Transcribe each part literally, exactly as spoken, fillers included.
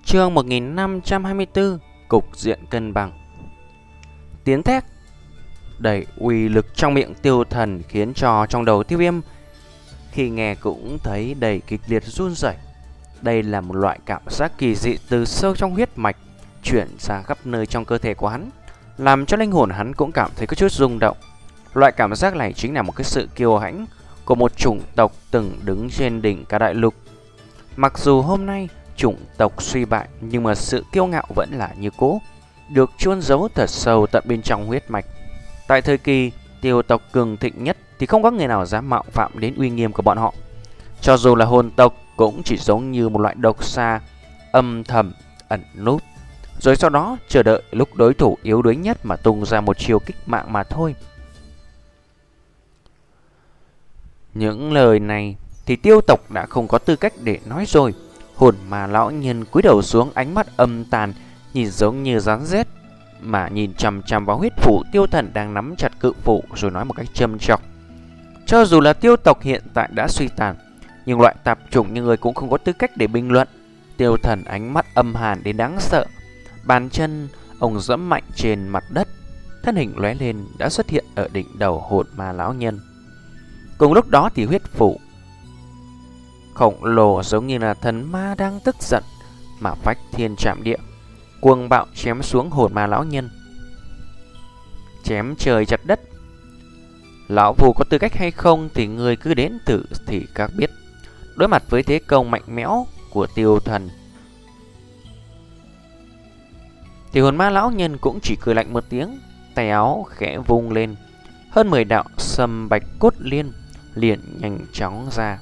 Chương một nghìn năm trăm hai mươi tư. Cục diện cân bằng. Tiếng thét đầy uy lực trong miệng Tiêu Thần khiến cho trong đầu Tiêu Viêm khi nghe cũng thấy đầy kịch liệt run rẩy. Đây là một loại cảm giác kỳ dị từ sâu trong huyết mạch chuyển ra khắp nơi trong cơ thể của hắn, làm cho linh hồn hắn cũng cảm thấy có chút rung động. Loại cảm giác này chính là một cái sự kiêu hãnh của một chủng tộc từng đứng trên đỉnh cả đại lục. Mặc dù hôm nay chủng tộc suy bại, nhưng mà sự kiêu ngạo vẫn là như cũ, được chôn giấu thật sâu tận bên trong huyết mạch. Tại thời kỳ Tiêu tộc cường thịnh nhất thì không có người nào dám mạo phạm đến uy nghiêm của bọn họ. Cho dù là hồn tộc cũng chỉ giống như một loại độc xa âm thầm ẩn núp, rồi sau đó chờ đợi lúc đối thủ yếu đuối nhất mà tung ra một chiêu kích mạng mà thôi. Những lời này thì Tiêu tộc đã không có tư cách để nói rồi. Hồn mà lão nhân cúi đầu xuống, ánh mắt âm tàn, nhìn giống như rắn rết mà nhìn chằm chằm vào huyết phủ Tiêu Thần đang nắm chặt cự phủ, rồi nói một cách châm chọc: cho dù là Tiêu tộc hiện tại đã suy tàn, nhưng loại tạp chủng như người cũng không có tư cách để bình luận. Tiêu Thần ánh mắt âm hàn đến đáng sợ, bàn chân ông giẫm mạnh trên mặt đất, thân hình lóe lên đã xuất hiện ở đỉnh đầu hồn ma lão nhân. Cùng lúc đó thì huyết phủ khổng lồ giống như là thần ma đang tức giận mà phách thiên chạm địa, cuồng bạo chém xuống hồn ma lão nhân, chém trời chặt đất. Lão phù có tư cách hay không thì người cứ đến thử thì các biết. Đối mặt với thế công mạnh mẽ của Tiêu Thần thì hồn ma lão nhân cũng chỉ cười lạnh một tiếng, tay áo khẽ vung lên, hơn mười đạo sâm bạch cốt liên liền nhanh chóng ra,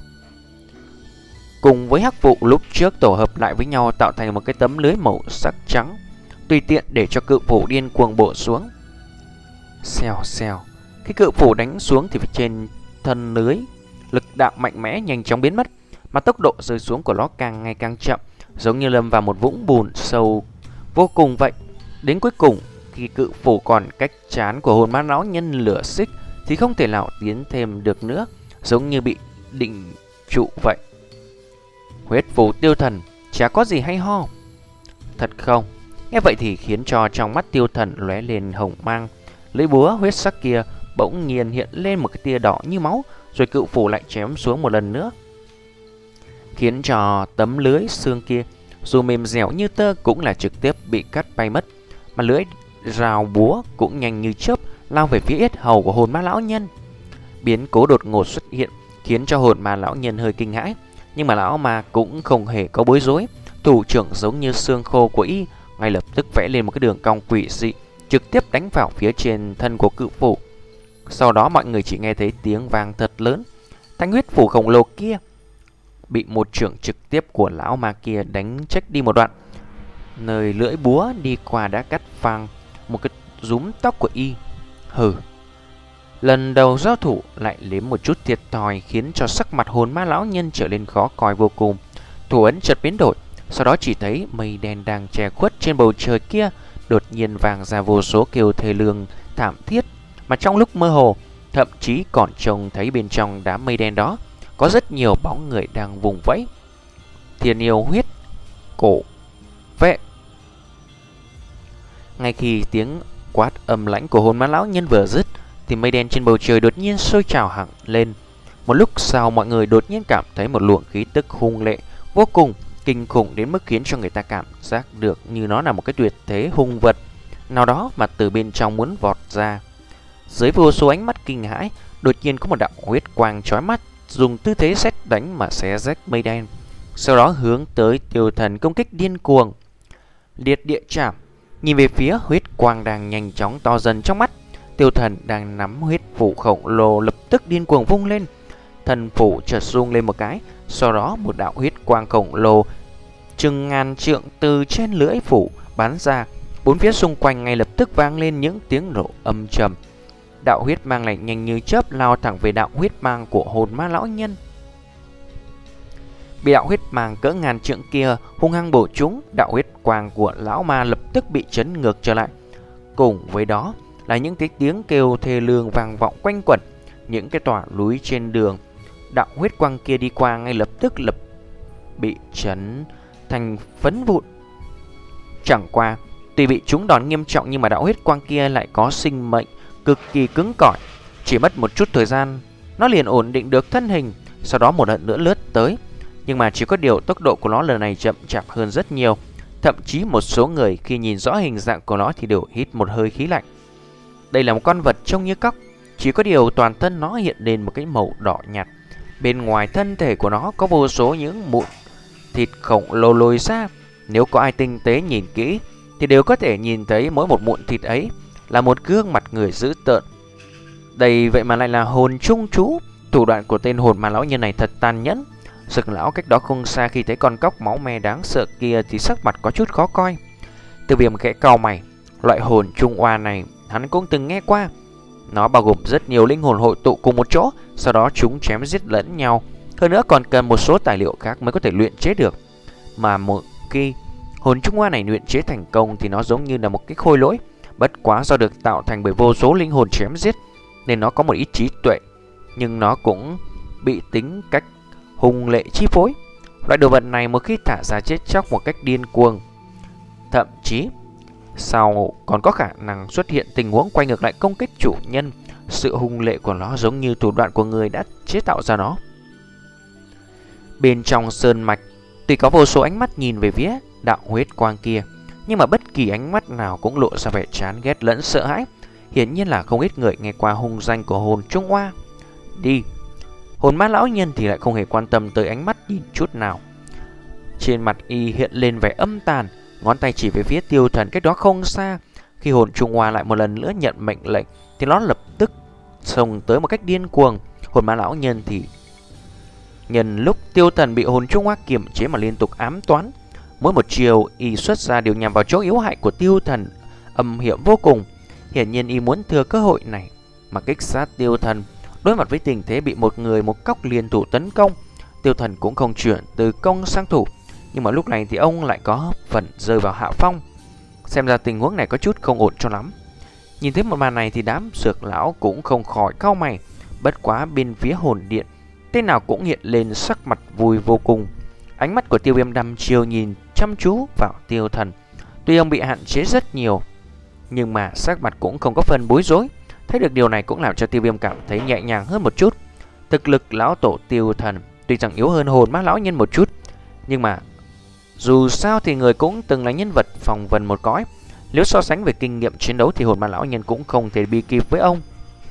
cùng với hắc vụ lúc trước tổ hợp lại với nhau tạo thành một cái tấm lưới màu sắc trắng, tùy tiện để cho cự phủ điên cuồng bổ xuống. Xèo xèo, khi cự phủ đánh xuống thì trên thân lưới lực đạo mạnh mẽ nhanh chóng biến mất, mà tốc độ rơi xuống của nó càng ngày càng chậm, giống như lâm vào một vũng bùn sâu vô cùng vậy. Đến cuối cùng, khi cự phủ còn cách trán của hồn ma lão nhân lửa xích thì không thể nào tiến thêm được nữa, giống như bị định trụ vậy. Huyết phủ Tiêu Thần chả có gì hay ho, thật không? Nghe vậy thì khiến cho trong mắt Tiêu Thần lóe lên hồng mang, lưỡi búa huyết sắc kia bỗng nhiên hiện lên một cái tia đỏ như máu, rồi cự phủ lại chém xuống một lần nữa, khiến cho tấm lưới xương kia dù mềm dẻo như tơ cũng là trực tiếp bị cắt bay mất, mà lưỡi rào búa cũng nhanh như chớp lao về phía yết hầu của hồn ma lão nhân. Biến cố đột ngột xuất hiện khiến cho hồn ma lão nhân hơi kinh hãi, nhưng mà lão ma cũng không hề có bối rối. Thủ trưởng giống như xương khô của y ngay lập tức vẽ lên một cái đường cong quỷ dị, trực tiếp đánh vào phía trên thân của cự phủ. Sau đó mọi người chỉ nghe thấy tiếng vang thật lớn, thanh huyết phủ khổng lồ kia bị một trưởng trực tiếp của lão ma kia đánh trách đi một đoạn, nơi lưỡi búa đi qua đã cắt phăng một cái rúm tóc của y. Hừ, lần đầu giao thủ lại nếm một chút thiệt thòi, khiến cho sắc mặt hồn ma lão nhân trở nên khó coi vô cùng. Thủ ấn chợt biến đổi, sau đó chỉ thấy mây đen đang che khuất trên bầu trời kia đột nhiên vang ra vô số kêu thê lương thảm thiết, mà trong lúc mơ hồ thậm chí còn trông thấy bên trong đám mây đen đó có rất nhiều bóng người đang vùng vẫy. Thiên yêu huyết cổ vệ. Ngay khi tiếng quát âm lãnh của hồn ma lão nhân vừa dứt thì mây đen trên bầu trời đột nhiên sôi trào hẳn lên. Một lúc sau, mọi người đột nhiên cảm thấy một luồng khí tức hung lệ vô cùng, kinh khủng đến mức khiến cho người ta cảm giác được như nó là một cái tuyệt thế hung vật nào đó mà từ bên trong muốn vọt ra. Dưới vô số ánh mắt kinh hãi, đột nhiên có một đạo huyết quang chói mắt dùng tư thế sét đánh mà xé rách mây đen, sau đó hướng tới Tiêu Thần công kích điên cuồng. Liệt địa chạm. Nhìn về phía huyết quang đang nhanh chóng to dần trong mắt, Tiêu Thần đang nắm huyết phủ khổng lồ lập tức điên cuồng vung lên, thần phủ chợt rung lên một cái, sau đó một đạo huyết quang khổng lồ chừng ngàn trượng từ trên lưỡi phủ bắn ra. Bốn phía xung quanh ngay lập tức vang lên những tiếng nổ âm trầm. Đạo huyết mang này nhanh như chớp lao thẳng về đạo huyết mang của hồn ma lão nhân. Bị đạo huyết mang cỡ ngàn trượng kia hung hăng bổ trúng, đạo huyết quang của lão ma lập tức bị chấn ngược trở lại. Cùng với đó là những cái tiếng kêu thê lương vang vọng quanh quẩn. Những cái tòa núi trên đường đạo huyết quang kia đi qua ngay lập tức lập bị chấn thành phấn vụn. Chẳng qua, tuy bị trúng đòn nghiêm trọng nhưng mà đạo huyết quang kia lại có sinh mệnh cực kỳ cứng cỏi. Chỉ mất một chút thời gian, nó liền ổn định được thân hình, sau đó một lần nữa lướt tới. Nhưng mà chỉ có điều tốc độ của nó lần này chậm chạp hơn rất nhiều. Thậm chí một số người khi nhìn rõ hình dạng của nó thì đều hít một hơi khí lạnh. Đây là một con vật trông như cóc, chỉ có điều toàn thân nó hiện lên một cái màu đỏ nhạt. Bên ngoài thân thể của nó có vô số những mụn thịt khổng lồ lồi ra. Nếu có ai tinh tế nhìn kỹ thì đều có thể nhìn thấy mỗi một mụn thịt ấy là một gương mặt người dữ tợn. Đây vậy mà lại là hồn trung chú. Thủ đoạn của tên hồn ma lão nhân này thật tàn nhẫn. Sực lão cách đó không xa khi thấy con cóc máu me đáng sợ kia thì sắc mặt có chút khó coi. Tiêu Viêm khẽ cau mày. Loại hồn trung oa này hắn cũng từng nghe qua. Nó bao gồm rất nhiều linh hồn hội tụ cùng một chỗ, sau đó chúng chém giết lẫn nhau. Hơn nữa còn cần một số tài liệu khác mới có thể luyện chế được. Mà một khi hồn trung oa này luyện chế thành công thì nó giống như là một cái khôi lỗi. Bất quá do được tạo thành bởi vô số linh hồn chém giết nên nó có một ít trí tuệ, nhưng nó cũng bị tính cách hung lệ chi phối. Loại đồ vật này một khi thả ra chết chóc một cách điên cuồng, thậm chí sau còn có khả năng xuất hiện tình huống quay ngược lại công kích chủ nhân. Sự hung lệ của nó giống như thủ đoạn của người đã chế tạo ra nó. Bên trong sơn mạch tuy có vô số ánh mắt nhìn về phía đạo huyết quang kia, nhưng mà bất kỳ ánh mắt nào cũng lộ ra vẻ chán ghét lẫn sợ hãi. Hiển nhiên là không ít người nghe qua hung danh của hồn trung oa. Đi. Hồn ma lão nhân thì lại không hề quan tâm tới ánh mắt nhìn chút nào. Trên mặt y hiện lên vẻ âm tàn, ngón tay chỉ về phía Tiêu Thần cách đó không xa. Khi hồn trung oa lại một lần nữa nhận mệnh lệnh thì nó lập tức xông tới một cách điên cuồng. Hồn ma lão nhân thì nhân lúc Tiêu Thần bị hồn trung oa kiềm chế mà liên tục ám toán. Mỗi một chiều y xuất ra đều nhằm vào chỗ yếu hại của Tiêu Thần, âm hiểm vô cùng. Hiển nhiên y muốn thừa cơ hội này mà kích sát Tiêu Thần. Đối mặt với tình thế bị một người một cóc liên thủ tấn công, Tiêu Thần cũng không chuyển từ công sang thủ. Nhưng mà lúc này thì ông lại có phần rơi vào hạ phong. Xem ra tình huống này có chút không ổn cho lắm. Nhìn thấy một màn này thì đám dược lão cũng không khỏi cau mày. Bất quá bên phía hồn điện, tên nào cũng hiện lên sắc mặt vui vô cùng. Ánh mắt của Tiêu Viêm đăm chiêu nhìn chăm chú vào Tiêu Thần. Tuy ông bị hạn chế rất nhiều, nhưng mà sắc mặt cũng không có phần bối rối. Thấy được điều này cũng làm cho Tiêu Viêm cảm thấy nhẹ nhàng hơn một chút. Thực lực lão tổ Tiêu Thần tuy rằng yếu hơn hồn ma lão nhân một chút, nhưng mà dù sao thì người cũng từng là nhân vật phòng vân một cõi. Nếu so sánh về kinh nghiệm chiến đấu thì hồn ma lão nhân cũng không thể bi kịp với ông.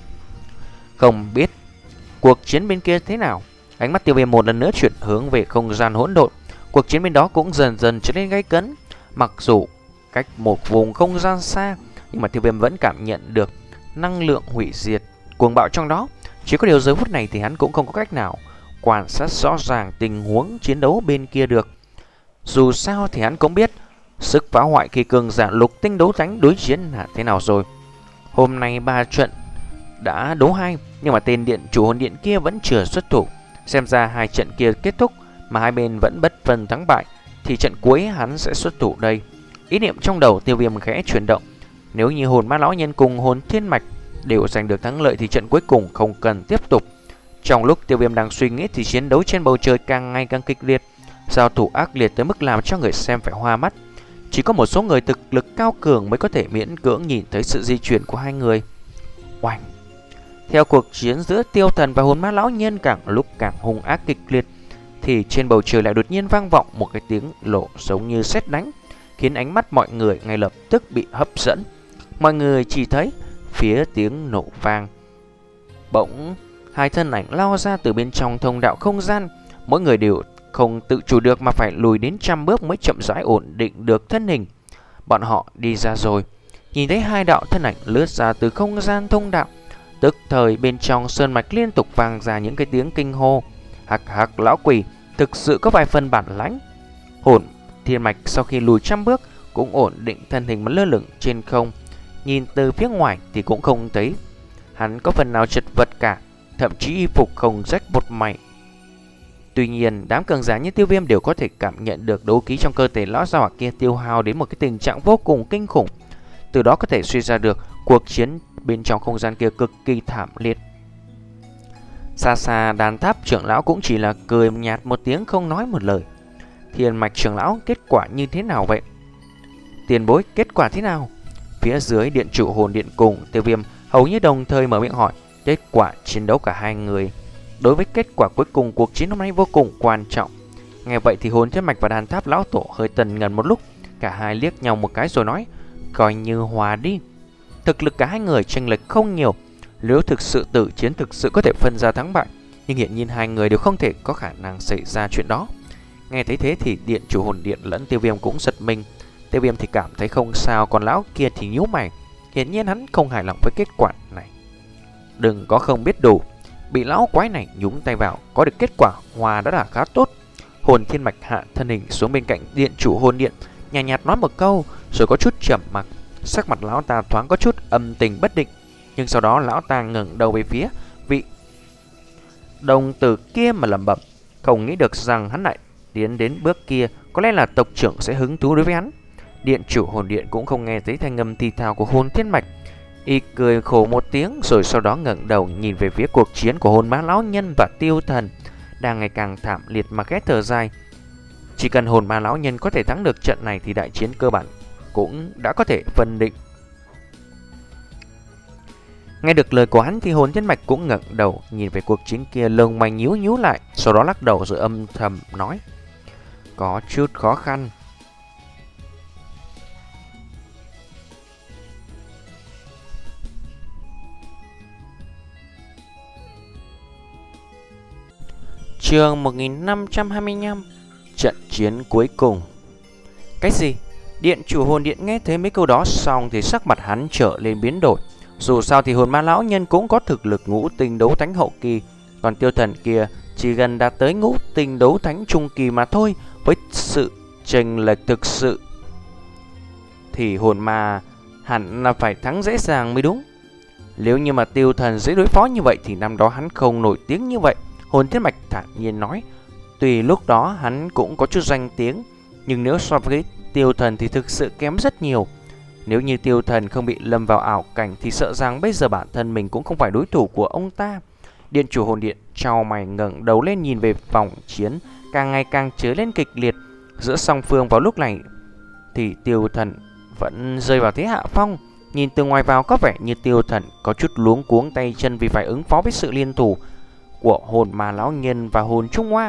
Không biết cuộc chiến bên kia thế nào. Ánh mắt Tiêu Viêm một lần nữa chuyển hướng về không gian hỗn độn. Cuộc chiến bên đó cũng dần dần trở nên gay cấn. Mặc dù cách một vùng không gian xa, nhưng mà Tiêu Viêm vẫn cảm nhận được năng lượng hủy diệt cuồng bạo trong đó. Chỉ có điều giờ phút này thì hắn cũng không có cách nào quan sát rõ ràng tình huống chiến đấu bên kia được. Dù sao thì hắn cũng biết sức phá hoại khi cường giả lục tinh đấu thánh đối chiến là thế nào rồi. Hôm nay ba trận đã đấu hai, nhưng mà tên điện chủ hồn điện kia vẫn chưa xuất thủ. Xem ra hai trận kia kết thúc mà hai bên vẫn bất phân thắng bại, thì trận cuối hắn sẽ xuất thủ đây. Ý niệm trong đầu Tiêu Viêm khẽ chuyển động. Nếu như hồn ma lão nhân cùng hồn thiên mạch đều giành được thắng lợi thì trận cuối cùng không cần tiếp tục. Trong lúc Tiêu Viêm đang suy nghĩ thì chiến đấu trên bầu trời càng ngày càng kịch liệt, giao thủ ác liệt tới mức làm cho người xem phải hoa mắt. Chỉ có một số người thực lực cao cường mới có thể miễn cưỡng nhìn thấy sự di chuyển của hai người. Oanh! Theo cuộc chiến giữa Tiêu Thần và hồn ma lão nhân càng lúc càng hung ác kịch liệt, thì trên bầu trời lại đột nhiên vang vọng một cái tiếng lộ giống như sét đánh, khiến ánh mắt mọi người ngay lập tức bị hấp dẫn. Mọi người chỉ thấy phía tiếng nổ vang, bỗng hai thân ảnh lao ra từ bên trong thông đạo không gian. Mỗi người đều không tự chủ được mà phải lùi đến trăm bước mới chậm rãi ổn định được thân hình. Bọn họ đi ra rồi, nhìn thấy hai đạo thân ảnh lướt ra từ không gian thông đạo. Tức thời bên trong sơn mạch liên tục vang ra những cái tiếng kinh hô. Hạc hạc lão quỷ thực sự có vài phần bản lãnh. Hồn thiên mạch sau khi lùi trăm bước cũng ổn định thân hình mà lơ lửng trên không. Nhìn từ phía ngoài thì cũng không thấy hắn có phần nào chật vật cả, thậm chí y phục không rách một mảy. Tuy nhiên đám cường giả như Tiêu Viêm đều có thể cảm nhận được đấu khí trong cơ thể lão gia hỏa kia tiêu hao đến một cái tình trạng vô cùng kinh khủng. Từ đó có thể suy ra được cuộc chiến bên trong không gian kia cực kỳ thảm liệt. Xa xa đàn tháp trưởng lão cũng chỉ là cười nhạt một tiếng không nói một lời. Thiên mạch trưởng lão kết quả như thế nào vậy? Tiền bối, kết quả thế nào? Phía dưới điện chủ hồn điện cùng Tiêu Viêm hầu như đồng thời mở miệng hỏi. Kết quả chiến đấu cả hai người đối với kết quả cuối cùng cuộc chiến hôm nay vô cùng quan trọng. Nghe vậy thì Hồn Thiên Mạch và Đàn Tháp lão tổ hơi tần ngần một lúc, cả hai liếc nhau một cái rồi nói, coi như hòa đi. Thực lực cả hai người chênh lệch không nhiều, nếu thực sự tử chiến thực sự có thể phân ra thắng bại, nhưng hiện nhiên hai người đều không thể có khả năng xảy ra chuyện đó. Nghe thấy thế thì điện chủ hồn điện lẫn Tiêu Viêm cũng giật mình. Tiêu Viêm thì cảm thấy không sao, còn lão kia thì nhíu mày, hiển nhiên hắn không hài lòng với kết quả này. Đừng có không biết đủ, bị lão quái này nhúng tay vào, có được kết quả hòa đã là khá tốt. Hồn Thiên Mạch hạ thân hình xuống bên cạnh điện chủ hồn điện, nhàn nhạt, nhạt nói một câu rồi có chút trầm mặc. Sắc mặt lão ta thoáng có chút âm tình bất định, nhưng sau đó lão ta ngẩng đầu về phía vị đồng tử kia mà lẩm bẩm, không nghĩ được rằng hắn lại tiến đến bước kia, có lẽ là tộc trưởng sẽ hứng thú đối với hắn. Điện chủ hồn điện cũng không nghe thấy thanh âm thì thào của Hồn Thiên Mạch, y cười khổ một tiếng rồi sau đó ngẩng đầu nhìn về phía cuộc chiến của Hồn Ma lão nhân và Tiêu Thần đang ngày càng thảm liệt mà khẽ thở dài. Chỉ cần Hồn Ma lão nhân có thể thắng được trận này thì đại chiến cơ bản cũng đã có thể phân định. Nghe được lời của hắn thì Hồn Thiên Mạch cũng ngẩng đầu nhìn về cuộc chiến kia, lông mày nhíu nhíu lại, sau đó lắc đầu rồi âm thầm nói, có chút khó khăn. Chương một nghìn năm trăm hai mươi lăm, trận chiến cuối cùng. Cái gì? Điện chủ hồn điện nghe thấy mấy câu đó xong thì sắc mặt hắn trở lên biến đổi. Dù sao thì Hồn Ma lão nhân cũng có thực lực ngũ tinh đấu thánh hậu kỳ, còn Tiêu Thần kia chỉ gần đạt tới ngũ tinh đấu thánh trung kỳ mà thôi. Với sự chênh lệch thực sự thì Hồn Ma hẳn là phải thắng dễ dàng mới đúng. Nếu như mà Tiêu Thần dễ đối phó như vậy thì năm đó hắn không nổi tiếng như vậy. Hồn Thiên Mạch thản nhiên nói, tuy lúc đó hắn cũng có chút danh tiếng, nhưng nếu so với Tiêu Thần thì thực sự kém rất nhiều. Nếu như Tiêu Thần không bị lâm vào ảo cảnh thì sợ rằng bây giờ bản thân mình cũng không phải đối thủ của ông ta. Điện chủ hồn điện chau mày ngẩng đầu lên nhìn về vòng chiến càng ngày càng trở lên kịch liệt giữa song phương. Vào lúc này thì Tiêu Thần vẫn rơi vào thế hạ phong. Nhìn từ ngoài vào có vẻ như Tiêu Thần có chút luống cuống tay chân vì phải ứng phó với sự liên thủ của Hồn Ma lão nhân và Hồn Trung Hoa.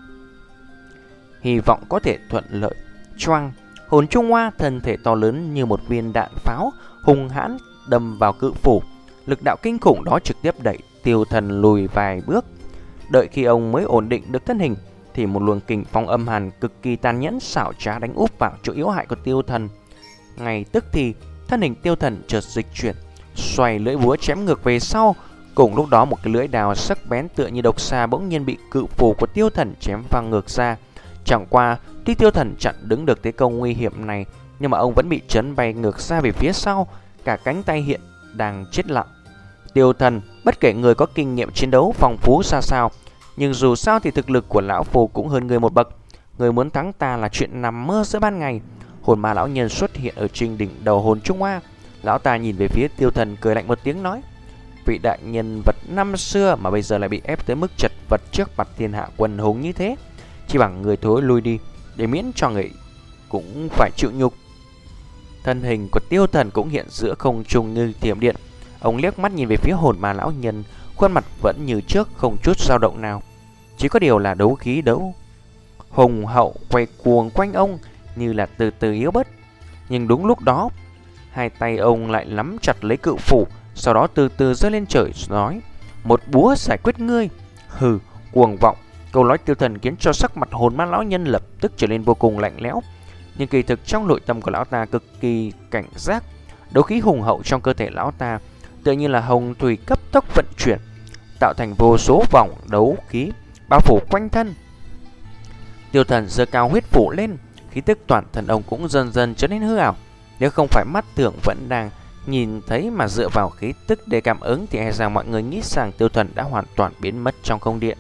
Hy vọng có thể thuận lợi. Choang, Hồn Trung Hoa thân thể to lớn như một viên đạn pháo hung hãn đâm vào cự phủ. Lực đạo kinh khủng đó trực tiếp đẩy Tiêu Thần lùi vài bước. Đợi khi ông mới ổn định được thân hình thì một luồng kình phong âm hàn cực kỳ tàn nhẫn xảo trá đánh úp vào chỗ yếu hại của Tiêu Thần. Ngay tức thì thân hình Tiêu Thần chợt dịch chuyển, xoay lưỡi búa chém ngược về sau. Cùng lúc đó một cái lưỡi đào sắc bén tựa như độc xà bỗng nhiên bị cự phủ của Tiêu Thần chém văng ngược ra. Chẳng qua tuy Tiêu Thần chặn đứng được thế công nguy hiểm này, nhưng mà ông vẫn bị chấn bay ngược ra về phía sau, cả cánh tay hiện đang chết lặng. Tiêu Thần, bất kể người có kinh nghiệm chiến đấu phong phú ra sao, nhưng dù sao thì thực lực của lão phù cũng hơn người một bậc. Người muốn thắng ta là chuyện nằm mơ giữa ban ngày. Hồn Ma lão nhân xuất hiện ở trên đỉnh đầu Hồn Trung Hoa. Lão ta nhìn về phía Tiêu Thần cười lạnh một tiếng nói, vị đại nhân vật năm xưa mà bây giờ lại bị ép tới mức chật vật trước mặt thiên hạ quần hùng như thế, chỉ bằng người thối lui đi để miễn cho người cũng phải chịu nhục. Thân hình của Tiêu Thần cũng hiện giữa không trung như thiểm điện. Ông liếc mắt nhìn về phía Hồn Ma lão nhân, khuôn mặt vẫn như trước, không chút dao động nào. Chỉ có điều là đấu khí đấu hùng hậu quay cuồng quanh ông như là từ từ yếu bớt. Nhưng đúng lúc đó, hai tay ông lại nắm chặt lấy cự phủ, sau đó từ từ giơ lên trời nói, một búa giải quyết ngươi. Hừ, cuồng vọng. Câu nói Tiêu Thần khiến cho sắc mặt Hồn Ma lão nhân lập tức trở nên vô cùng lạnh lẽo. Nhưng kỳ thực trong nội tâm của lão ta cực kỳ cảnh giác. Đấu khí hùng hậu trong cơ thể lão ta tựa như là hồng thủy cấp tốc vận chuyển, tạo thành vô số vòng đấu khí bao phủ quanh thân. Tiêu Thần giơ cao huyết phủ lên, khí tức toàn thân ông cũng dần dần trở nên hư ảo. Nếu không phải mắt tưởng vẫn đang nhìn thấy mà dựa vào khí tức để cảm ứng thì e rằng mọi người nghĩ rằng Tiêu Thần đã hoàn toàn biến mất trong không điện.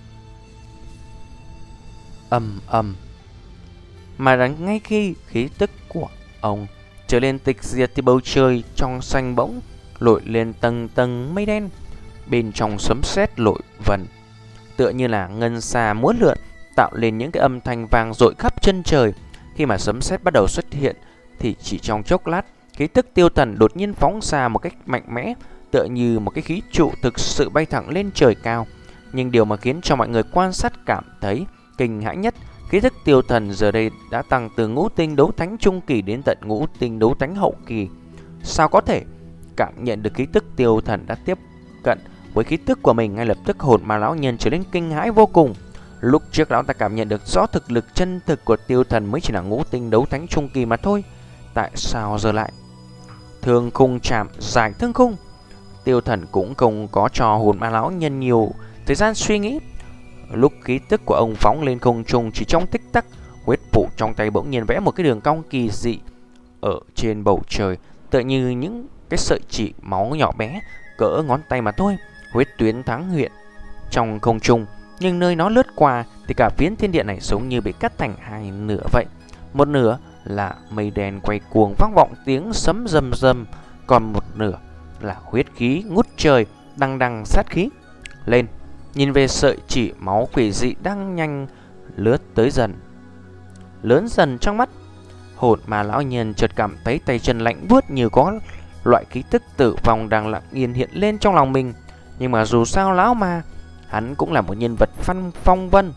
Ầm ầm. Mà đến ngay khi khí tức của ông trở lên tịch diệt thì bầu trời trong xanh bỗng nổi lên tầng tầng mây đen, bên trong sấm sét lội vần, tựa như là ngân xa múa lượn, tạo lên những cái âm thanh vang dội khắp chân trời. Khi mà sấm sét bắt đầu xuất hiện thì chỉ trong chốc lát, khí tức tiêu thần đột nhiên phóng ra một cách mạnh mẽ, tựa như một cái khí trụ thực sự bay thẳng lên trời cao. Nhưng điều mà khiến cho mọi người quan sát cảm thấy kinh hãi nhất, khí tức tiêu thần giờ đây đã tăng từ ngũ tinh đấu thánh trung kỳ đến tận ngũ tinh đấu thánh hậu kỳ. Sao có thể? Cảm nhận được khí tức tiêu thần đã tiếp cận với khí tức của mình, ngay lập tức hồn ma lão nhân trở nên kinh hãi vô cùng. Lúc trước lão ta cảm nhận được rõ thực lực chân thực của tiêu thần mới chỉ là ngũ tinh đấu thánh trung kỳ mà thôi. Tại sao giờ lại thương khung chạm giải thương khung? Tiêu thần cũng không có cho hồn ma lão nhân nhiều thời gian suy nghĩ. Lúc khí tức của ông phóng lên không trung, chỉ trong tích tắc, huyết phủ trong tay bỗng nhiên vẽ một cái đường cong kỳ dị ở trên bầu trời, tựa như những cái sợi chỉ máu nhỏ bé cỡ ngón tay mà thôi. Huyết tuyến thắng hiện trong không trung, nhưng nơi nó lướt qua thì cả phiến thiên địa này giống như bị cắt thành hai nửa vậy. Một nửa là mây đen quay cuồng vang vọng tiếng sấm rầm rầm, còn một nửa là huyết khí ngút trời đằng đằng sát khí lên. Nhìn về sợi chỉ máu quỷ dị đang nhanh lướt tới dần, lớn dần trong mắt, hồn mà lão nhân chợt cảm thấy tay chân lạnh buốt, như có loại khí tức tử vong đang lặng yên hiện lên trong lòng mình. Nhưng mà dù sao lão mà, hắn cũng là một nhân vật văn phong vân.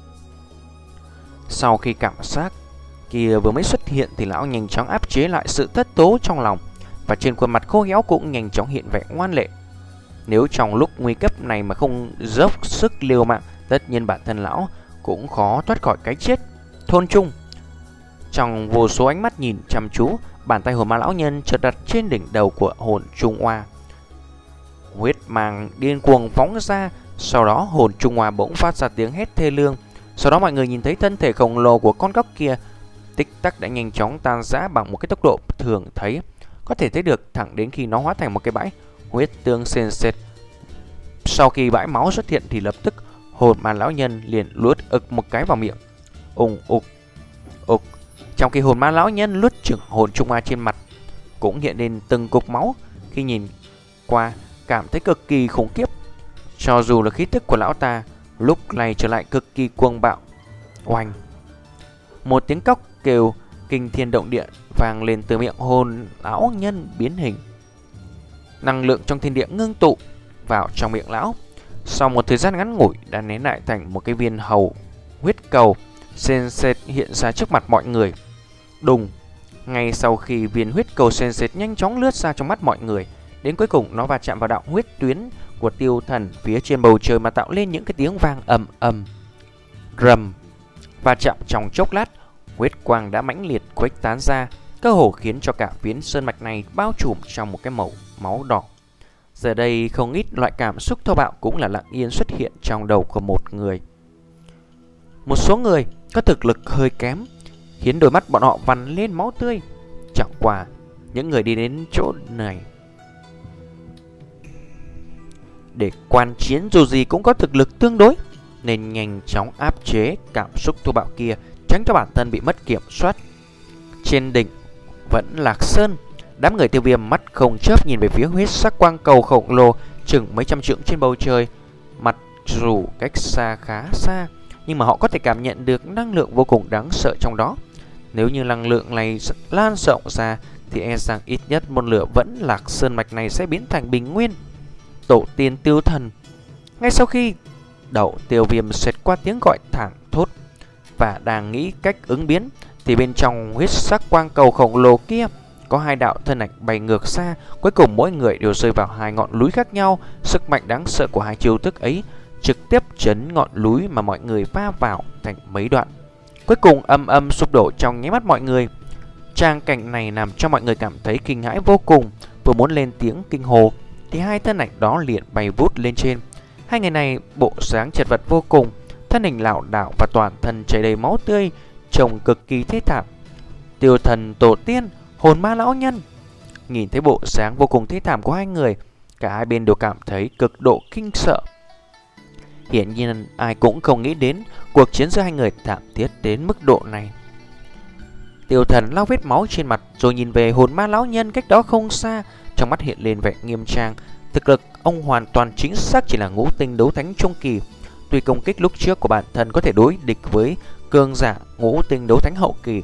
Sau khi cảm giác kia vừa mới xuất hiện thì lão nhanh chóng áp chế lại sự thất tố trong lòng, và trên khuôn mặt khô héo cũng nhanh chóng hiện vẻ ngoan lệ. Nếu trong lúc nguy cấp này mà không dốc sức liều mạng, tất nhiên bản thân lão cũng khó thoát khỏi cái chết. Thôn Trung, trong vô số ánh mắt nhìn chăm chú, bàn tay hồn ma lão nhân chợt đặt trên đỉnh đầu của hồn Trung Hoa. Huyết mang điên cuồng phóng ra, sau đó hồn Trung Hoa bỗng phát ra tiếng hét thê lương. Sau đó mọi người nhìn thấy thân thể khổng lồ của con cóc kia tích tắc đã nhanh chóng tan rã bằng một cái tốc độ thường thấy, có thể thấy được, thẳng đến khi nó hóa thành một cái bãi huyết tương sền sệt. Sau khi bãi máu xuất hiện thì lập tức hồn ma lão nhân liền luốt ực một cái vào miệng. Ùng ục ục. Trong khi hồn ma lão nhân luốt chửng, hồn Trung Hoa trên mặt cũng hiện lên từng cục máu. Khi nhìn qua cảm thấy cực kỳ khủng khiếp. Cho dù là khí tức của lão ta lúc này trở lại cực kỳ cuồng bạo. Oanh! Một tiếng cóc kêu kinh thiên động địa vang lên từ miệng hồn lão nhân biến hình. Năng lượng trong thiên địa ngưng tụ vào trong miệng lão. Sau một thời gian ngắn ngủi đã nén lại thành một cái viên hầu huyết cầu sền sệt hiện ra trước mặt mọi người. Đùng! Ngay sau khi viên huyết cầu sền sệt nhanh chóng lướt ra trong mắt mọi người, đến cuối cùng nó va chạm vào đạo huyết tuyến của tiêu thần phía trên bầu trời mà tạo lên những cái tiếng vang ầm ầm rầm. Va chạm trong chốc lát, huyết quang đã mãnh liệt khuếch tán ra, cơ hồ khiến cho cả phiến sơn mạch này bao trùm trong một cái màu máu đỏ. Giờ đây không ít loại cảm xúc thô bạo cũng là lặng yên xuất hiện trong đầu của một người. Một số người có thực lực hơi kém, khiến đôi mắt bọn họ vằn lên máu tươi. Chẳng qua những người đi đến chỗ này để quan chiến dù gì cũng có thực lực tương đối, nên nhanh chóng áp chế cảm xúc thô bạo kia, tránh cho bản thân bị mất kiểm soát. Trên đỉnh vẫn Lạc Sơn, đám người Tiêu Viêm mắt không chớp nhìn về phía huyết sắc quang cầu khổng lồ chừng mấy trăm trượng trên bầu trời. Mặc dù cách xa khá xa, nhưng mà họ có thể cảm nhận được năng lượng vô cùng đáng sợ trong đó. Nếu như năng lượng này lan rộng ra thì e rằng ít nhất một nửa vẫn Lạc Sơn mạch này sẽ biến thành bình nguyên. Tổ tiên Tiêu Thần. Ngay sau khi đầu Tiêu Viêm xẹt qua tiếng gọi thảng thốt và đang nghĩ cách ứng biến, thì bên trong huyết sắc quang cầu khổng lồ kia có hai đạo thân ảnh bay ngược xa. Cuối cùng mỗi người đều rơi vào hai ngọn núi khác nhau. Sức mạnh đáng sợ của hai chiêu thức ấy trực tiếp chấn ngọn núi mà mọi người va vào thành mấy đoạn, cuối cùng âm âm sụp đổ trong nháy mắt mọi người. Trang cảnh này làm cho mọi người cảm thấy kinh hãi vô cùng. Vừa muốn lên tiếng kinh hồ thì hai thân ảnh đó liền bay vút lên trên. Hai người này bộ dáng chật vật vô cùng, thân hình lảo đảo và toàn thân chảy đầy máu tươi, trông cực kỳ thê thảm. Tiêu Thần, tổ tiên, hồn ma lão nhân. Nhìn thấy bộ dáng vô cùng thê thảm của hai người, cả hai bên đều cảm thấy cực độ kinh sợ. Hiển nhiên ai cũng không nghĩ đến cuộc chiến giữa hai người thảm thiết đến mức độ này. Tiêu Thần lau vết máu trên mặt rồi nhìn về hồn ma lão nhân cách đó không xa, trong mắt hiện lên vẻ nghiêm trang. Thực lực ông hoàn toàn chính xác chỉ là ngũ tinh đấu thánh trung kỳ. Tuy công kích lúc trước của bản thân có thể đối địch với cường giả ngũ tinh đấu thánh hậu kỳ,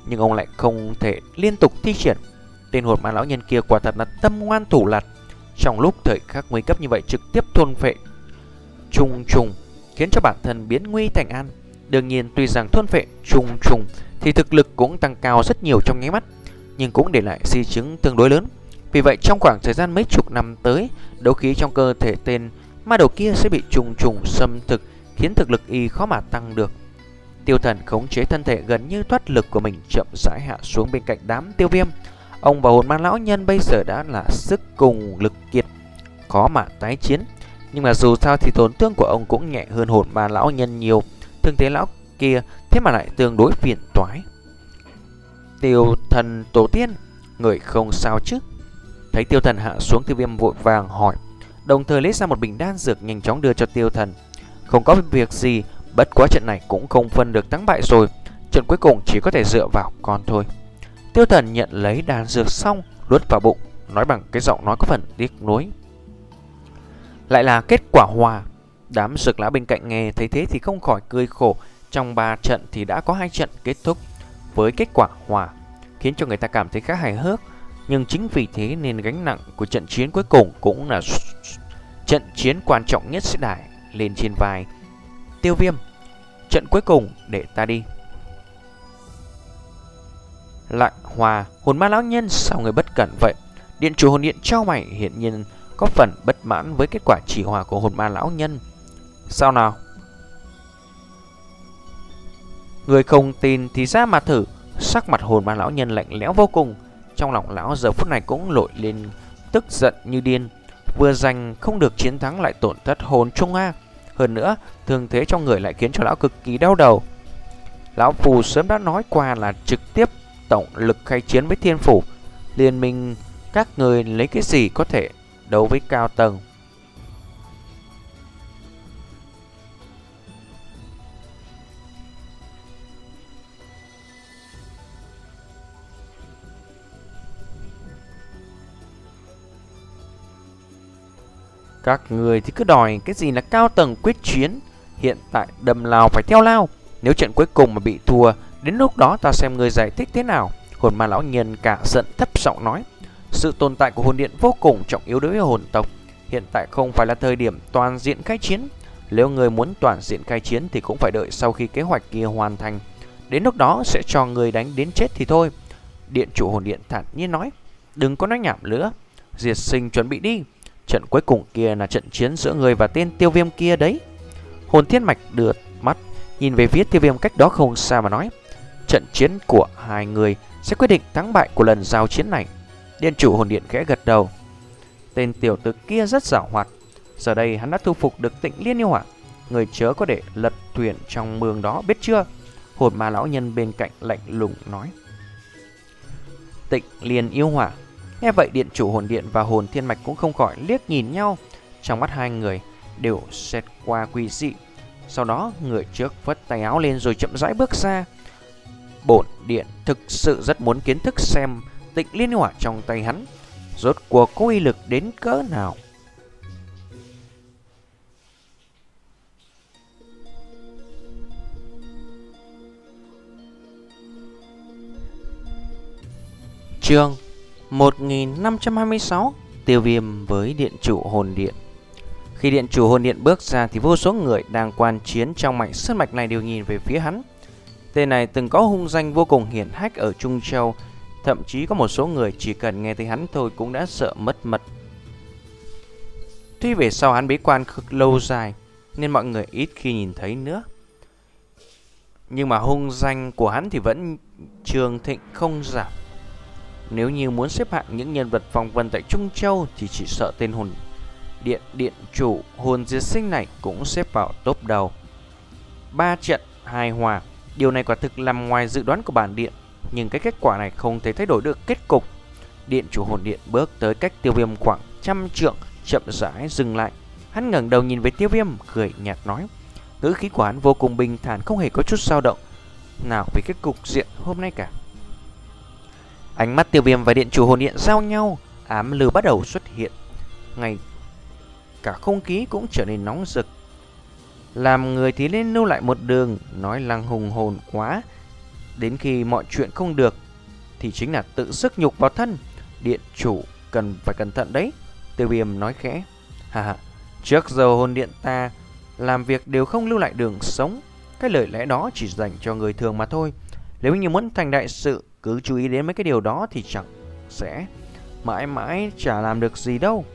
nhưng ông lại không thể liên tục thi triển. Tên hồn ma lão nhân kia quả thật là tâm ngoan thủ lạt, trong lúc thời khắc nguy cấp như vậy trực tiếp thôn phệ trùng trùng, khiến cho bản thân biến nguy thành an. Đương nhiên tuy rằng thôn phệ trùng trùng thì thực lực cũng tăng cao rất nhiều trong nháy mắt, nhưng cũng để lại di chứng tương đối lớn. Vì vậy trong khoảng thời gian mấy chục năm tới, đấu khí trong cơ thể tên ma đầu kia sẽ bị trùng trùng xâm thực, khiến thực lực y khó mà tăng được. Tiêu Thần khống chế thân thể gần như thoát lực của mình, chậm rãi hạ xuống bên cạnh đám Tiêu Viêm. Ông và hồn ma lão nhân bây giờ đã là sức cùng lực kiệt, khó mà tái chiến. Nhưng mà dù sao thì tổn thương của ông cũng nhẹ hơn hồn ma lão nhân nhiều. Thương thế lão kia thế mà lại tương đối phiền toái. Tiêu Thần tổ tiên, người không sao chứ? Thấy Tiêu Thần hạ xuống, Tiêu Viêm vội vàng hỏi, đồng thời lấy ra một bình đan dược nhanh chóng đưa cho Tiêu Thần. Không có việc gì, bất quá trận này cũng không phân được thắng bại rồi, trận cuối cùng chỉ có thể dựa vào con thôi. Tiêu Thần nhận lấy đan dược xong, nuốt vào bụng, nói bằng cái giọng nói có phần tiếc nuối. Lại là kết quả hòa. Đám dược lão bên cạnh nghe thấy thế thì không khỏi cười khổ. Trong ba trận thì đã có hai trận kết thúc với kết quả hòa, khiến cho người ta cảm thấy khá hài hước. Nhưng chính vì thế nên gánh nặng của trận chiến cuối cùng cũng là trận chiến quan trọng nhất sẽ đẩy lên trên vai Tiêu Viêm. Trận cuối cùng để ta đi. Lại hòa, hồn ma lão nhân sao người bất cẩn vậy? Điện chủ hồn điện trao mày, hiện nhiên có phần bất mãn với kết quả chỉ hòa của hồn ma lão nhân. Sao nào? Người không tin thì ra mà thử. Sắc mặt hồn ma lão nhân lạnh lẽo vô cùng. Trong lòng lão giờ phút này cũng nổi lên tức giận như điên. Vừa giành không được chiến thắng lại tổn thất hồn trung a. Hơn nữa, thương thế trong người lại khiến cho lão cực kỳ đau đầu. Lão phù sớm đã nói qua là trực tiếp tổng lực khai chiến với thiên phủ. Liên minh các người lấy cái gì có thể đấu với cao tầng? Các người thì cứ đòi cái gì là cao tầng quyết chiến. Hiện tại đầm lao phải theo lao. Nếu trận cuối cùng mà bị thua, đến lúc đó ta xem người giải thích thế nào. Hồn ma lão nhân cả giận thấp giọng nói, sự tồn tại của hồn điện vô cùng trọng yếu đối với hồn tộc. Hiện tại không phải là thời điểm toàn diện khai chiến. Nếu người muốn toàn diện khai chiến thì cũng phải đợi sau khi kế hoạch kia hoàn thành. Đến lúc đó sẽ cho người đánh đến chết thì thôi. Điện chủ hồn điện thản nhiên nói, đừng có nói nhảm nữa. Diệt sinh chuẩn bị đi. Trận cuối cùng kia là trận chiến giữa người và tên Tiêu Viêm kia đấy. Hồn Thiên Mạch đưa mắt nhìn về phía Tiêu Viêm cách đó không xa mà nói, trận chiến của hai người sẽ quyết định thắng bại của lần giao chiến này. Điện chủ hồn điện khẽ gật đầu. Tên tiểu tử kia rất giàu hoạt. Giờ đây hắn đã thu phục được Tịnh Liên yêu hỏa. Người chớ có để lật thuyền trong mương đó, biết chưa? Hồn ma lão nhân bên cạnh lạnh lùng nói. Tịnh Liên yêu hỏa. Nghe vậy điện chủ hồn điện và hồn thiên mạch cũng không khỏi liếc nhìn nhau. Trong mắt hai người đều xẹt qua quỷ dị. Sau đó người trước vất tay áo lên rồi chậm rãi bước ra. Bổn điện thực sự rất muốn kiến thức xem Tịnh Liên hỏa trong tay hắn rốt cuộc có uy lực đến cỡ nào. Chương một nghìn năm trăm hai mươi sáu. Tiêu Viêm với điện chủ hồn điện. Khi điện chủ hồn điện bước ra thì vô số người đang quan chiến trong mảnh sơn mạch này đều nhìn về phía hắn. Tên này từng có hung danh vô cùng hiển hách ở Trung Châu. Thậm chí có một số người chỉ cần nghe thấy hắn thôi cũng đã sợ mất mật. Tuy về sau hắn bế quan cực lâu dài nên mọi người ít khi nhìn thấy nữa, nhưng mà hung danh của hắn thì vẫn trường thịnh không giảm. Nếu như muốn xếp hạng những nhân vật vòng vân tại Trung Châu thì chỉ sợ tên hồn điện điện chủ hồn diệt sinh này cũng xếp vào top đầu. Ba trận hai hòa, điều này quả thực nằm ngoài dự đoán của bản điện, nhưng cái kết quả này không thể thay đổi được kết cục. Điện chủ hồn điện bước tới cách Tiêu Viêm khoảng trăm trượng, chậm rãi dừng lại. Hắn ngẩng đầu nhìn về Tiêu Viêm, cười nhạt nói, ngữ khí của hắn vô cùng bình thản, không hề có chút dao động nào về cái cục diện hôm nay cả. Ánh mắt Tiêu Viêm và điện chủ hồn điện giao nhau, ám lưu bắt đầu xuất hiện, ngay cả không khí cũng trở nên nóng rực. Làm người thì nên lưu lại một đường, nói lăng hùng hồn quá, Đến khi mọi chuyện không được thì chính là tự sức nhục vào thân. Điện chủ cần phải cẩn thận đấy, Tiêu Viêm nói khẽ. Hà hà, trước giờ hồn điện ta làm việc đều không lưu lại đường sống. Cái lời lẽ đó chỉ dành cho người thường mà thôi. Nếu như muốn thành đại sự, cứ chú ý đến mấy cái điều đó thì chẳng sẽ mãi mãi chả làm được gì đâu.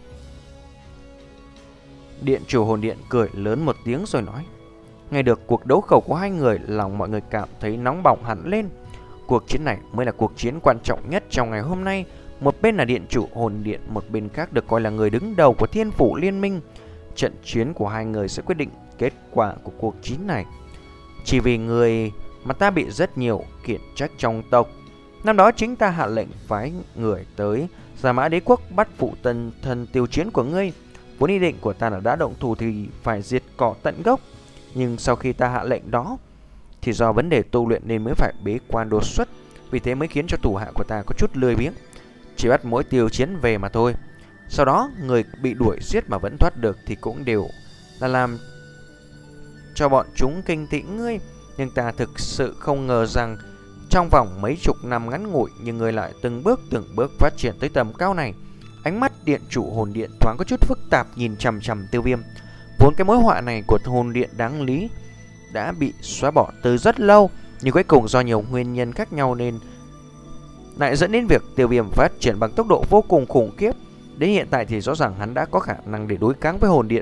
Điện chủ hồn điện cười lớn một tiếng rồi nói. Nghe được cuộc đấu khẩu của hai người, lòng mọi người cảm thấy nóng bỏng hẳn lên. Cuộc chiến này mới là cuộc chiến quan trọng nhất trong ngày hôm nay. Một bên là điện chủ hồn điện, một bên khác được coi là người đứng đầu của Thiên Phủ Liên Minh. Trận chiến của hai người sẽ quyết định kết quả của cuộc chiến này. Chỉ vì người mà ta bị rất nhiều khiển trách trong tộc. Năm đó chính ta hạ lệnh phái người tới Gia Mã Đế Quốc bắt phụ tân thần tiêu chiến của ngươi. Vốn ý định của ta là đã động thủ thì phải diệt cỏ tận gốc. Nhưng sau khi ta hạ lệnh đó thì do vấn đề tu luyện nên mới phải bế quan đột xuất. Vì thế mới khiến cho thủ hạ của ta có chút lười biếng, chỉ bắt mỗi tiêu chiến về mà thôi. Sau đó người bị đuổi giết mà vẫn thoát được thì cũng đều là làm cho bọn chúng kinh tị ngươi. Nhưng ta thực sự không ngờ rằng trong vòng mấy chục năm ngắn ngủi nhưng ngươi lại từng bước từng bước phát triển tới tầm cao này. Ánh mắt điện chủ hồn điện thoáng có chút phức tạp nhìn chằm chằm Tiêu Viêm. Vốn cái mối họa này của hồn điện đáng lý đã bị xóa bỏ từ rất lâu, nhưng cuối cùng do nhiều nguyên nhân khác nhau nên lại dẫn đến việc Tiêu Viêm phát triển bằng tốc độ vô cùng khủng khiếp. Đến hiện tại thì rõ ràng hắn đã có khả năng để đối kháng với hồn điện.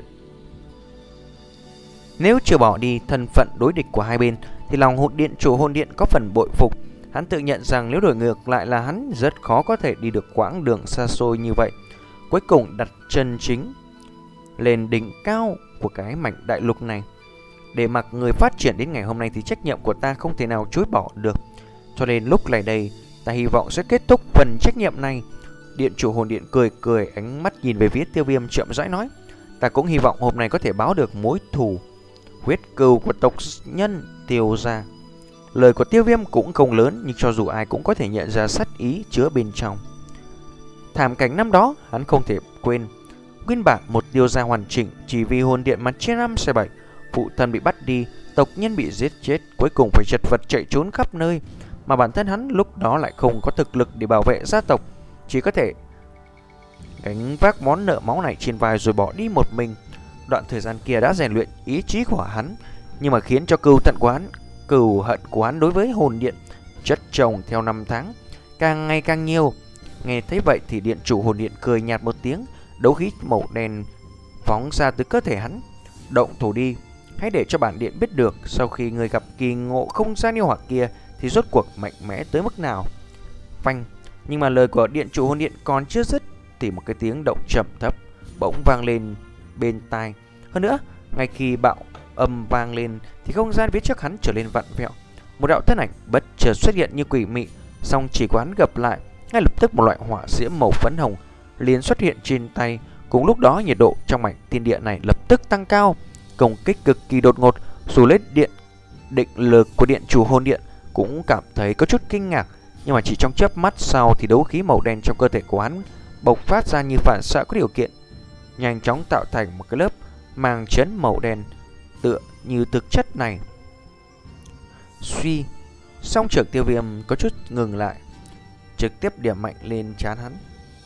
Nếu chưa bỏ đi thân phận đối địch của hai bên thì lòng hồn điện chủ hồn điện có phần bội phục. Hắn tự nhận rằng nếu đổi ngược lại là hắn rất khó có thể đi được quãng đường xa xôi như vậy. Cuối cùng đặt chân chính lên đỉnh cao của cái mảnh đại lục này. Để mặc người phát triển đến ngày hôm nay thì trách nhiệm của ta không thể nào chối bỏ được. Cho nên lúc này đây ta hy vọng sẽ kết thúc phần trách nhiệm này. Điện chủ hồn điện cười cười, ánh mắt nhìn về phía Tiêu Viêm chậm rãi nói. Ta cũng hy vọng hôm nay có thể báo được mối thù huyết cừu của tộc nhân Tiêu gia. Lời của Tiêu Viêm cũng không lớn, nhưng cho dù ai cũng có thể nhận ra sát ý chứa bên trong. Thảm cảnh năm đó hắn không thể quên. Nguyên bản một Tiêu gia hoàn chỉnh chỉ vì hồn điện mà chia năm xẻ bảy, phụ thân bị bắt đi, tộc nhân bị giết chết, cuối cùng phải chật vật chạy trốn khắp nơi. Mà bản thân hắn lúc đó lại không có thực lực để bảo vệ gia tộc, chỉ có thể gánh vác món nợ máu này trên vai rồi bỏ đi một mình. Đoạn thời gian kia đã rèn luyện ý chí của hắn, nhưng mà khiến cho cừu tận của hắn, cừu hận của hắn đối với hồn điện chất chồng theo năm tháng càng ngày càng nhiều. Nghe thấy vậy thì điện chủ hồn điện cười nhạt một tiếng, đấu khí màu đen phóng ra từ cơ thể hắn. Động thủ đi, hãy để cho bản điện biết được sau khi người gặp kỳ ngộ không gian yêu hỏa kia thì rốt cuộc mạnh mẽ tới mức nào. Phanh. Nhưng mà lời của điện chủ hồn điện còn chưa dứt thì một cái tiếng động trầm thấp bỗng vang lên bên tai. Hơn nữa, ngay khi bạo âm vang lên thì không gian phía trước hắn trở lên vặn vẹo. Một đạo thân ảnh bất chợt xuất hiện như quỷ mị, song chỉ có hắn gặp lại, ngay lập tức một loại hỏa diễm màu phấn hồng liền xuất hiện trên tay. Cùng lúc đó nhiệt độ trong mảnh thiên địa này lập tức tăng cao, công kích cực kỳ đột ngột. Dù lấy điện định lực của điện chủ hồn điện cũng cảm thấy có chút kinh ngạc, nhưng mà chỉ trong chớp mắt sau thì đấu khí màu đen trong cơ thể của hắn bộc phát ra như phản xạ có điều kiện, nhanh chóng tạo thành một cái lớp màng chấn màu đen tựa như thực chất này. Suy, song trưởng Tiêu Viêm có chút ngừng lại, trực tiếp điểm mạnh lên trán hắn.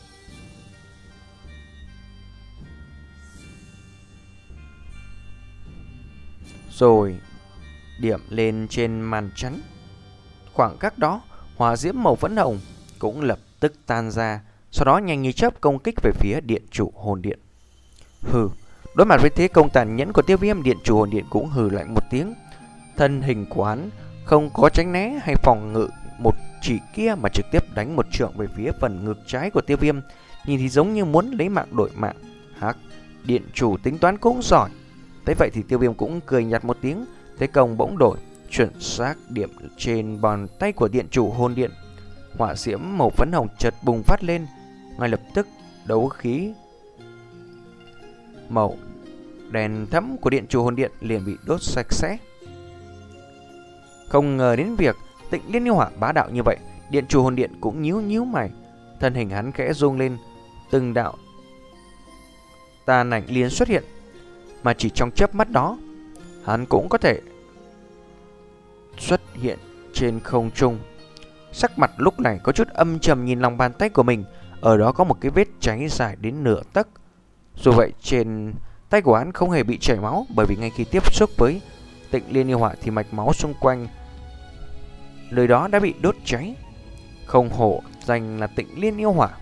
Rồi điểm lên trên màn chắn. Khoảng cách đó, hỏa diễm màu phấn hồng cũng lập tức tan ra, sau đó nhanh như chớp công kích về phía điện chủ hồn điện. Hừ, đối mặt với thế công tàn nhẫn của Tiêu Viêm, điện chủ hồn điện cũng hừ lại một tiếng. Thân hình của hắn không có tránh né hay phòng ngự một chỉ kia mà trực tiếp đánh một trượng về phía phần ngực trái của Tiêu Viêm, nhìn thì giống như muốn lấy mạng đổi mạng. Hắc, điện chủ tính toán cũng giỏi. Thế vậy thì Tiêu Viêm cũng cười nhạt một tiếng, thế công bỗng đổi, chuẩn xác điểm trên bàn tay của điện chủ hồn điện. Hỏa diễm màu phấn hồng chợt bùng phát lên, ngay lập tức đấu khí màu đèn thẫm của điện chủ hồn điện liền bị đốt sạch sẽ. Không ngờ đến việc Tịnh Liên Yêu Hỏa bá đạo như vậy, điện chủ hồn điện cũng nhíu nhíu mày, thân hình hắn khẽ rung lên, từng đạo tàn ảnh liền xuất hiện, mà chỉ trong chớp mắt đó, hắn cũng có thể xuất hiện trên không trung. Sắc mặt lúc này có chút âm trầm nhìn lòng bàn tay của mình. Ở đó có một cái vết cháy dài đến nửa tấc. Dù vậy trên tay của hắn không hề bị chảy máu, bởi vì ngay khi tiếp xúc với Tịnh Liên Yêu Hỏa thì mạch máu xung quanh nơi đó đã bị đốt cháy. Không hổ danh là Tịnh Liên Yêu Hỏa.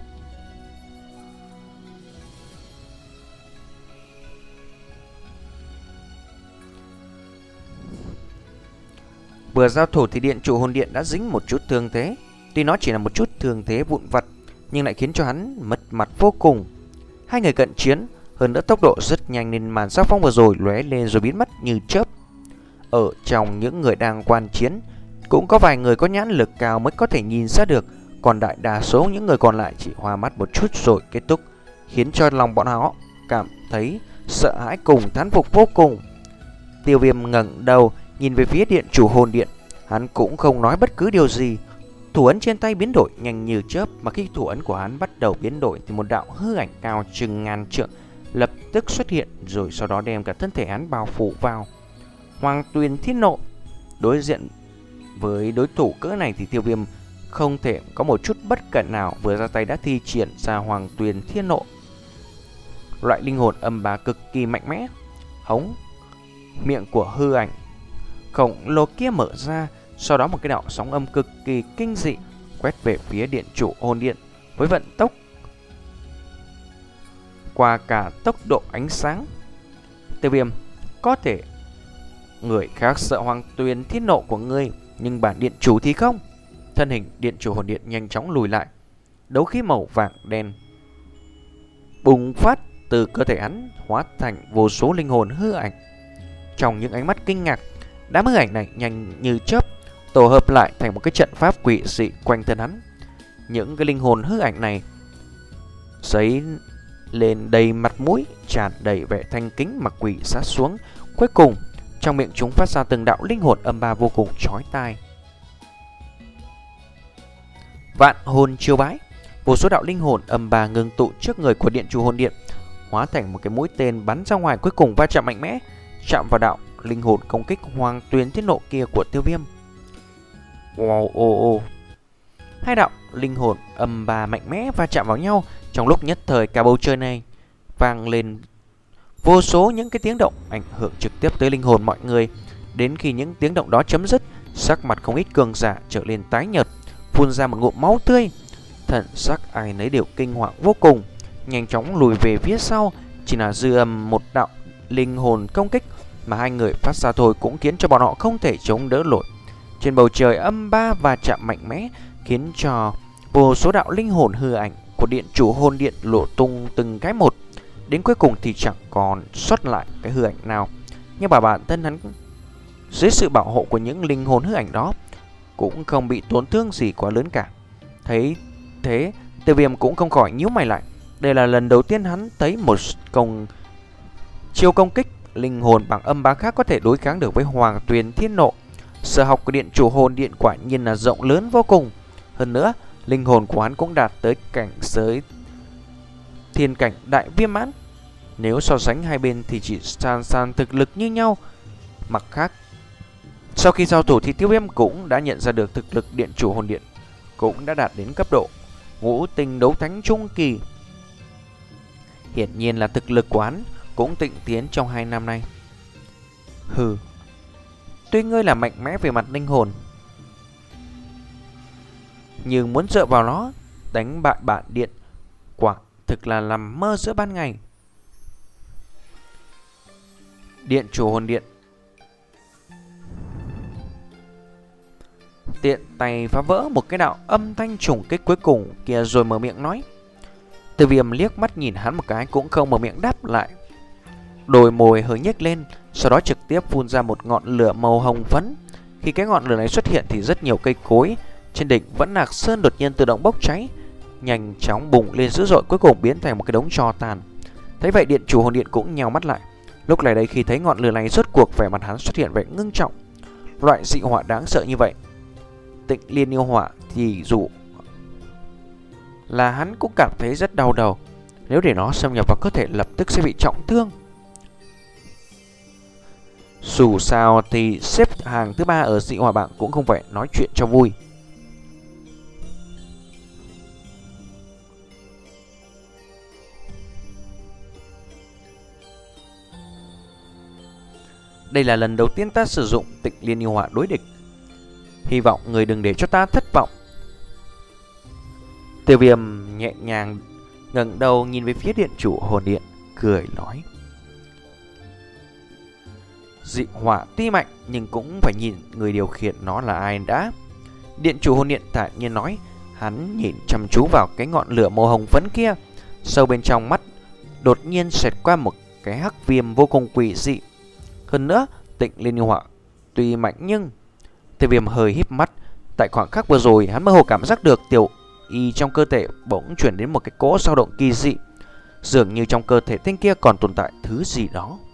Vừa giao thủ thì điện chủ hồn điện đã dính một chút thương thế. Tuy nó chỉ là một chút thương thế vụn vặt, nhưng lại khiến cho hắn mất mặt vô cùng. Hai người cận chiến, hơn nữa tốc độ rất nhanh nên màn giao phong vừa rồi lóe lên rồi biến mất như chớp. Ở trong những người đang quan chiến, cũng có vài người có nhãn lực cao mới có thể nhìn ra được, còn đại đa số những người còn lại chỉ hoa mắt một chút rồi kết thúc, khiến cho lòng bọn họ cảm thấy sợ hãi cùng thán phục vô cùng. Tiêu Viêm ngẩng đầu nhìn về phía điện chủ hồn điện, hắn cũng không nói bất cứ điều gì. Thủ ấn trên tay biến đổi nhanh như chớp, mà khi thủ ấn của hắn bắt đầu biến đổi thì một đạo hư ảnh cao chừng ngàn trượng lập tức xuất hiện, rồi sau đó đem cả thân thể hắn bao phủ vào. Hoàng Tuyền Thiên Nộ. Đối diện với đối thủ cỡ này thì Tiêu Viêm không thể có một chút bất cẩn nào, vừa ra tay đã thi triển ra Hoàng Tuyền Thiên Nộ. Loại linh hồn âm bá cực kỳ mạnh mẽ. Hống miệng của hư ảnh khổng lồ kia mở ra, sau đó một cái đạo sóng âm cực kỳ kinh dị quét về phía điện chủ hồn điện với vận tốc qua cả tốc độ ánh sáng. Tiêu Viêm, có thể người khác sợ Hoàng Tuyền Thiên Nộ của ngươi, nhưng bản điện chủ thì không. Thân hình điện chủ hồn điện nhanh chóng lùi lại. Đấu khí màu vàng đen bùng phát từ cơ thể hắn, hóa thành vô số linh hồn hư ảnh. Trong những ánh mắt kinh ngạc, đám hư ảnh này nhanh như chớp tổ hợp lại thành một cái trận pháp quỷ dị quanh thân hắn. Những cái linh hồn hư ảnh này giấy lên đầy mặt mũi, tràn đầy vẻ thanh kính mà quỷ sát xuống. Cuối cùng trong miệng chúng phát ra từng đạo linh hồn âm ba vô cùng chói tai. Vạn hồn chiêu bái. Vô số đạo linh hồn âm ba ngưng tụ trước người của điện chủ hồn điện, hóa thành một cái mũi tên bắn ra ngoài, cuối cùng va chạm mạnh mẽ, chạm vào đạo linh hồn công kích Hoàng Tuyền Thiên Nộ kia của Tiêu Viêm. Wow, oh, oh. Hai đạo linh hồn âm ba mạnh mẽ va chạm vào nhau, trong lúc nhất thời cả bầu trời này vang lên vô số những cái tiếng động ảnh hưởng trực tiếp tới linh hồn mọi người. Đến khi những tiếng động đó chấm dứt, sắc mặt không ít cường giả trở lên tái nhợt, phun ra một ngụm máu tươi. Thần sắc ai nấy đều kinh hoàng vô cùng, nhanh chóng lùi về phía sau. Chỉ là dư âm một đạo linh hồn công kích mà hai người phát ra thôi cũng khiến cho bọn họ không thể chống đỡ nổi. Trên bầu trời âm ba và chạm mạnh mẽ khiến cho vô số đạo linh hồn hư ảnh của điện chủ hồn điện lộ tung từng cái một. Đến cuối cùng thì chẳng còn sót lại cái hư ảnh nào. Nhưng mà bản thân hắn dưới sự bảo hộ của những linh hồn hư ảnh đó cũng không bị tổn thương gì quá lớn cả. Thấy thế, Tiêu Viêm cũng không khỏi nhíu mày lại. Đây là lần đầu tiên hắn thấy một công chiêu công kích linh hồn bằng âm bá khác có thể đối kháng được với Hoàng Tuyền Thiên Nộ. Sở học của điện chủ hồn điện quả nhiên là rộng lớn vô cùng. Hơn nữa, linh hồn của hắn cũng đạt tới cảnh giới thiên cảnh đại viên mãn. Nếu so sánh hai bên thì chỉ san san thực lực như nhau. Mặt khác, sau khi giao thủ thì Tiêu Viêm cũng đã nhận ra được thực lực điện chủ hồn điện cũng đã đạt đến cấp độ ngũ tinh đấu thánh trung kỳ. Hiển nhiên là thực lực của hắn cũng tịnh tiến trong hai năm nay. Hừ, tuy ngươi là mạnh mẽ về mặt linh hồn, nhưng muốn dựa vào nó đánh bại bản điện quả thực là nằm mơ giữa ban ngày. Điện chủ hồn điện tiện tay phá vỡ một cái đạo âm thanh trùng kích cuối cùng kia rồi mở miệng nói. Tiêu Viêm liếc mắt nhìn hắn một cái cũng không mở miệng đáp lại. Đôi môi hơi nhếch lên, sau đó trực tiếp phun ra một ngọn lửa màu hồng phấn. Khi cái ngọn lửa này xuất hiện thì rất nhiều cây cối trên đỉnh Vẫn Lạc Sơn đột nhiên tự động bốc cháy, nhanh chóng bùng lên dữ dội, cuối cùng biến thành một cái đống tro tàn. Thấy vậy điện chủ hồn điện cũng nhào mắt lại. Lúc này đây khi thấy ngọn lửa này rốt cuộc vẻ mặt hắn xuất hiện vẻ ngưng trọng. Loại dị hỏa đáng sợ như vậy, Tịnh Liên Yêu Hỏa, thì dù là hắn cũng cảm thấy rất đau đầu. Nếu để nó xâm nhập vào cơ thể lập tức sẽ bị trọng thương. Dù sao thì xếp hàng thứ ba ở dị hỏa bảng cũng không phải nói chuyện cho vui. Đây là lần đầu tiên ta sử dụng Tịnh Liên Yêu Hỏa đối địch. Hy vọng người đừng để cho ta thất vọng. Tiêu Viêm nhẹ nhàng ngẩng đầu nhìn về phía điện chủ hồn điện, cười nói. Dị hỏa tuy mạnh nhưng cũng phải nhìn người điều khiển nó là ai đã. Điện chủ hồn điện thản nhiên nói. Hắn nhìn chăm chú vào cái ngọn lửa màu hồng phấn kia. Sâu bên trong mắt đột nhiên xẹt qua một cái hắc viêm vô cùng quỷ dị. Hơn nữa, Tịnh Liên Yêu Hỏa tuy mạnh nhưng... Tiêu Viêm hơi híp mắt. Tại khoảng khắc vừa rồi, hắn mơ hồ cảm giác được tiểu y trong cơ thể bỗng chuyển đến một cái cỗ dao động kỳ dị. Dường như trong cơ thể tên kia còn tồn tại thứ gì đó.